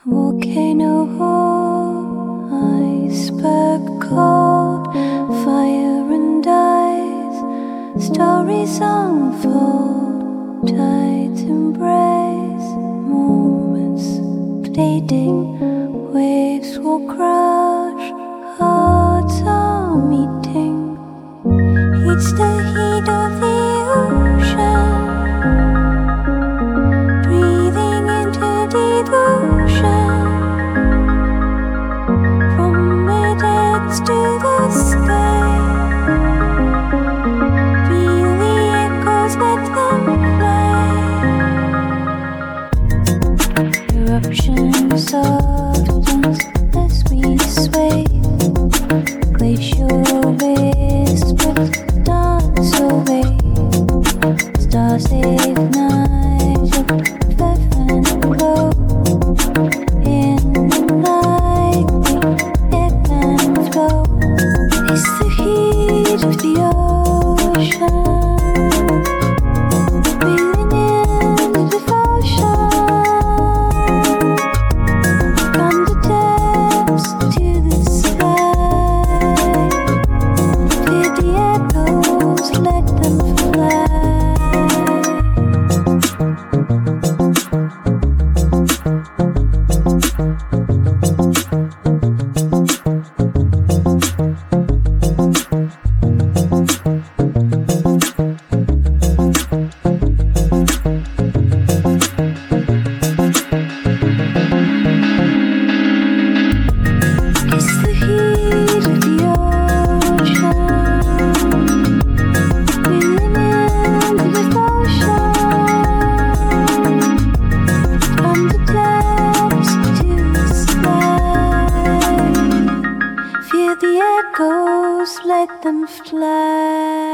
Volcano, iceberg cold, fire and ice, stories unfold, tides embrace, moments fleeting, waves will crash, hearts are meeting, it's the heat of the ocean, breathing into devotion. To the sky, feel the echoes, let them fly. Eruptions softens as we sway. Glacial whispers dance away. Stars ignite, fervent glow. In the night, we ebb and flow. It's the heat of the ocean, breathing in the devotion, from the depths to the sky. Feel the echoes, let them fly. Let them fly.